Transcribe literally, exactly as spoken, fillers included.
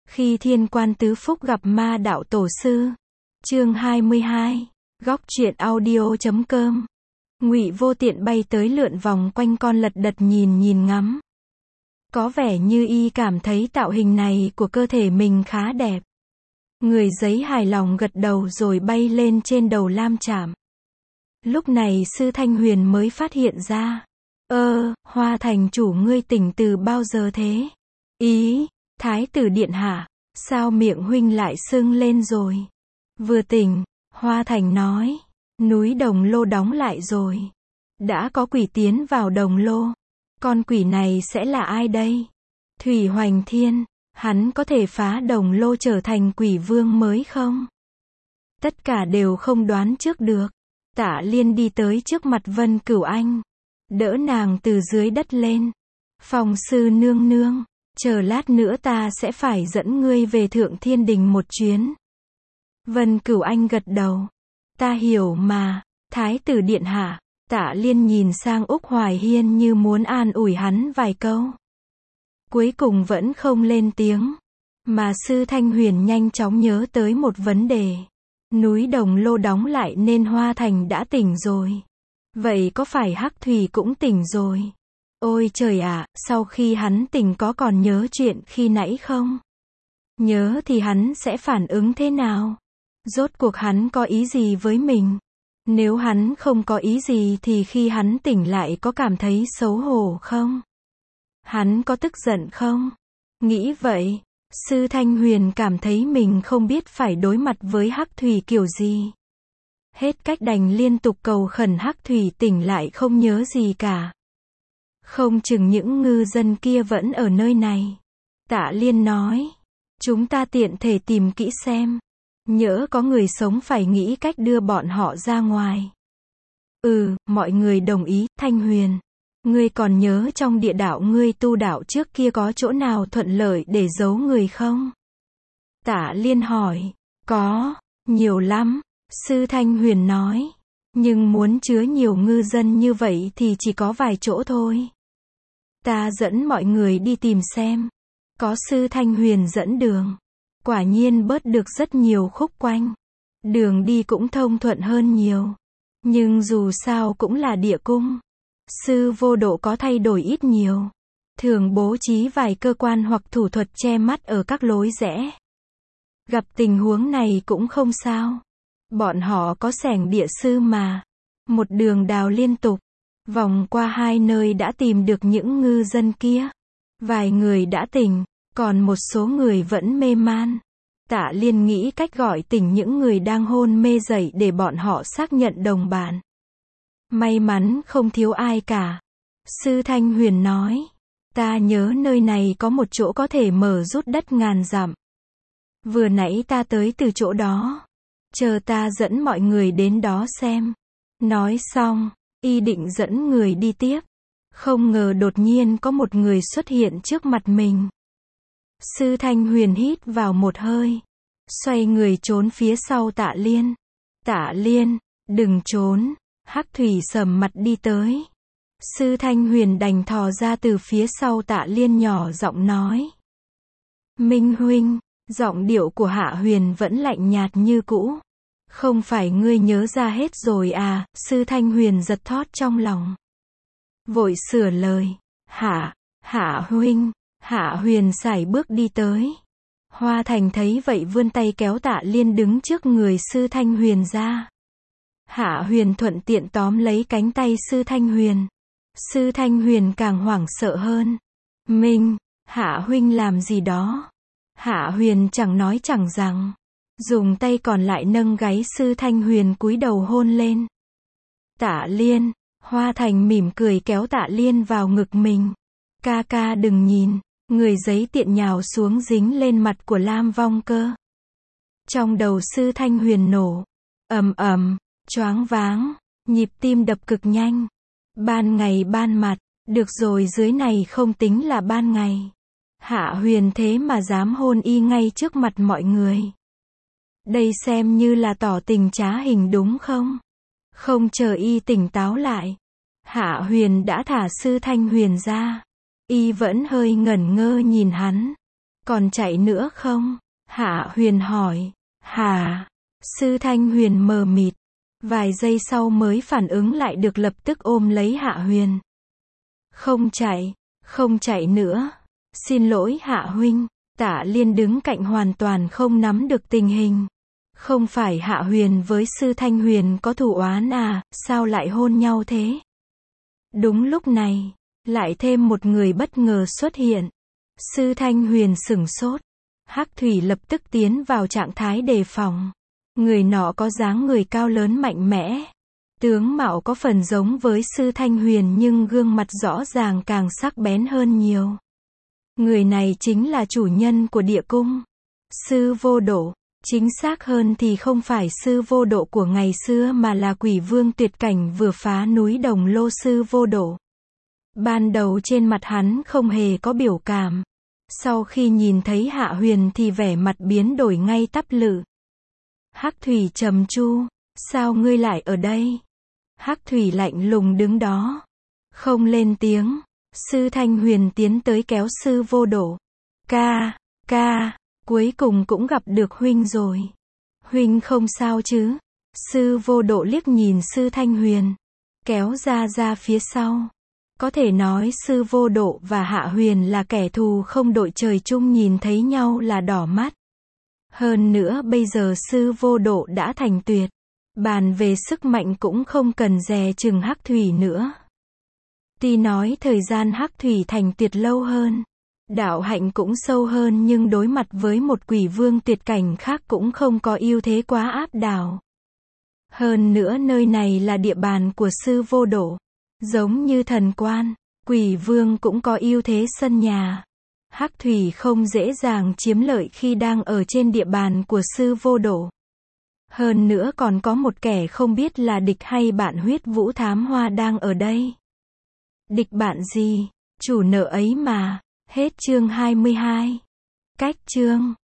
Khi Thiên Quan Tứ Phúc gặp Ma Đạo Tổ Sư. Chương hai mươi hai. Góc truyện audio chấm com. Ngụy Vô Tiện bay tới lượn vòng quanh con lật đật nhìn nhìn ngắm. Có vẻ như y cảm thấy tạo hình này của cơ thể mình khá đẹp. Người giấy hài lòng gật đầu rồi bay lên trên đầu lam chạm. Lúc này Sư Thanh Huyền mới phát hiện ra. Ơ, Hoa thành chủ ngươi tỉnh từ bao giờ thế? Ý, Thái tử điện hạ, sao miệng huynh lại sưng lên rồi? Vừa tỉnh, Hoa thành nói, núi Đồng Lô đóng lại rồi. Đã có quỷ tiến vào Đồng Lô. Con quỷ này sẽ là ai đây? Thủy Hoành Thiên, hắn có thể phá Đồng Lô trở thành quỷ vương mới không? Tất cả đều không đoán trước được. Tạ Liên đi tới trước mặt Vân Cửu Anh, đỡ nàng từ dưới đất lên. Phòng sư nương nương, chờ lát nữa ta sẽ phải dẫn ngươi về Thượng Thiên Đình một chuyến. Vân Cửu Anh gật đầu. Ta hiểu mà, Thái tử điện hạ. Tạ Liên nhìn sang Úc Hoài Hiên như muốn an ủi hắn vài câu. Cuối cùng vẫn không lên tiếng. Mà Sư Thanh Huyền nhanh chóng nhớ tới một vấn đề. Núi Đồng Lô đóng lại nên Hoa Thành đã tỉnh rồi. Vậy có phải Hắc Thủy cũng tỉnh rồi? Ôi trời ạ, à, sau khi hắn tỉnh có còn nhớ chuyện khi nãy không? Nhớ thì hắn sẽ phản ứng thế nào? Rốt cuộc hắn có ý gì với mình? Nếu hắn không có ý gì thì khi hắn tỉnh lại có cảm thấy xấu hổ không? Hắn có tức giận không? Nghĩ vậy, Sư Thanh Huyền cảm thấy mình không biết phải đối mặt với Hắc Thủy kiểu gì. Hết cách đành liên tục cầu khẩn Hắc Thủy tỉnh lại không nhớ gì cả. Không chừng những ngư dân kia vẫn ở nơi này. Tạ Liên nói, chúng ta tiện thể tìm kỹ xem. Nhỡ có người sống phải nghĩ cách đưa bọn họ ra ngoài. Ừ, mọi người đồng ý. Thanh Huyền, ngươi còn nhớ trong địa đạo ngươi tu đạo trước kia có chỗ nào thuận lợi để giấu người không? Tạ Liên hỏi. Có, nhiều lắm. Sư Thanh Huyền nói. Nhưng muốn chứa nhiều ngư dân như vậy thì chỉ có vài chỗ thôi. Ta dẫn mọi người đi tìm xem. Có Sư Thanh Huyền dẫn đường. Quả nhiên bớt được rất nhiều khúc quanh. Đường đi cũng thông thuận hơn nhiều. Nhưng dù sao cũng là địa cung. Sư Vô Độ có thay đổi ít nhiều. Thường bố trí vài cơ quan hoặc thủ thuật che mắt ở các lối rẽ. Gặp tình huống này cũng không sao. Bọn họ có xẻng địa sư mà. Một đường đào liên tục. Vòng qua hai nơi đã tìm được những ngư dân kia. Vài người đã tỉnh. Còn một số người vẫn mê man. Tạ Liên nghĩ cách gọi tỉnh những người đang hôn mê dậy để bọn họ xác nhận đồng bản. May mắn không thiếu ai cả. Sư Thanh Huyền nói. Ta nhớ nơi này có một chỗ có thể mở rút đất ngàn dặm. Vừa nãy ta tới từ chỗ đó. Chờ ta dẫn mọi người đến đó xem. Nói xong, y định dẫn người đi tiếp. Không ngờ đột nhiên có một người xuất hiện trước mặt mình. Sư Thanh Huyền hít vào một hơi. Xoay người trốn phía sau Tạ Liên. Tạ Liên, đừng trốn. Hắc Thủy sầm mặt đi tới. Sư Thanh Huyền đành thò ra từ phía sau Tạ Liên nhỏ giọng nói. Minh huynh, giọng điệu của Hạ Huyền vẫn lạnh nhạt như cũ. Không phải ngươi nhớ ra hết rồi à? Sư Thanh Huyền giật thót trong lòng. Vội sửa lời. Hạ, Hạ huynh. Hạ Huyền sải bước đi tới. Hoa Thành thấy vậy vươn tay kéo Tạ Liên đứng trước người Sư Thanh Huyền ra. Hạ Huyền thuận tiện tóm lấy cánh tay Sư Thanh Huyền. Sư Thanh Huyền càng hoảng sợ hơn. Minh, Hạ huynh làm gì đó? Hạ Huyền chẳng nói chẳng rằng. Dùng tay còn lại nâng gáy Sư Thanh Huyền cúi đầu hôn lên. Tạ Liên, Hoa Thành mỉm cười kéo Tạ Liên vào ngực mình. Ca ca đừng nhìn. Người giấy tiện nhào xuống dính lên mặt của Lam Vong Cơ. Trong đầu Sư Thanh Huyền nổ. Ầm ầm, choáng váng, nhịp tim đập cực nhanh. Ban ngày ban mặt, được rồi dưới này không tính là ban ngày. Hạ Huyền thế mà dám hôn y ngay trước mặt mọi người. Đây xem như là tỏ tình trá hình đúng không? Không chờ y tỉnh táo lại. Hạ Huyền đã thả Sư Thanh Huyền ra. Y vẫn hơi ngẩn ngơ nhìn hắn. Còn chạy nữa không? Hạ Huyền hỏi. Hả? Sư Thanh Huyền mờ mịt. Vài giây sau mới phản ứng lại được, lập tức ôm lấy Hạ Huyền. Không chạy, không chạy nữa. Xin lỗi Hạ huynh. Tạ Liên đứng cạnh hoàn toàn không nắm được tình hình. Không phải Hạ Huyền với Sư Thanh Huyền có thù oán à, sao lại hôn nhau thế? Đúng lúc này, lại thêm một người bất ngờ xuất hiện. Sư Thanh Huyền sửng sốt. Hắc Thủy lập tức tiến vào trạng thái đề phòng. Người nọ có dáng người cao lớn mạnh mẽ. Tướng mạo có phần giống với Sư Thanh Huyền nhưng gương mặt rõ ràng càng sắc bén hơn nhiều. Người này chính là chủ nhân của địa cung. Sư Vô Độ. Chính xác hơn thì không phải Sư Vô Độ của ngày xưa mà là quỷ vương tuyệt cảnh vừa phá núi Đồng Lô Sư Vô Độ. Ban đầu trên mặt hắn không hề có biểu cảm. Sau khi nhìn thấy Hạ Huyền thì vẻ mặt biến đổi ngay tắp lự. Hắc Thủy trầm chu. Sao ngươi lại ở đây? Hắc Thủy lạnh lùng đứng đó. Không lên tiếng. Sư Thanh Huyền tiến tới kéo Sư Vô Độ. Ca, ca, cuối cùng cũng gặp được huynh rồi. Huynh không sao chứ? Sư Vô Độ liếc nhìn Sư Thanh Huyền. Kéo ra ra phía sau. Có thể nói Sư Vô Độ và Hạ Huyền là kẻ thù không đội trời chung, nhìn thấy nhau là đỏ mắt. Hơn nữa bây giờ Sư Vô Độ đã thành tuyệt. Bàn về sức mạnh cũng không cần dè chừng Hắc Thủy nữa. Tuy nói thời gian Hắc Thủy thành tuyệt lâu hơn, đạo hạnh cũng sâu hơn, nhưng đối mặt với một quỷ vương tuyệt cảnh khác cũng không có ưu thế quá áp đảo. Hơn nữa nơi này là địa bàn của Sư Vô Độ. Giống như thần quan, quỷ vương cũng có ưu thế sân nhà. Hắc Thủy không dễ dàng chiếm lợi khi đang ở trên địa bàn của Sư Vô Độ. Hơn nữa còn có một kẻ không biết là địch hay bạn, Huyết Vũ Thám Hoa đang ở đây. Địch bạn gì? Chủ nợ ấy mà. Hết chương hai mươi hai. Cách chương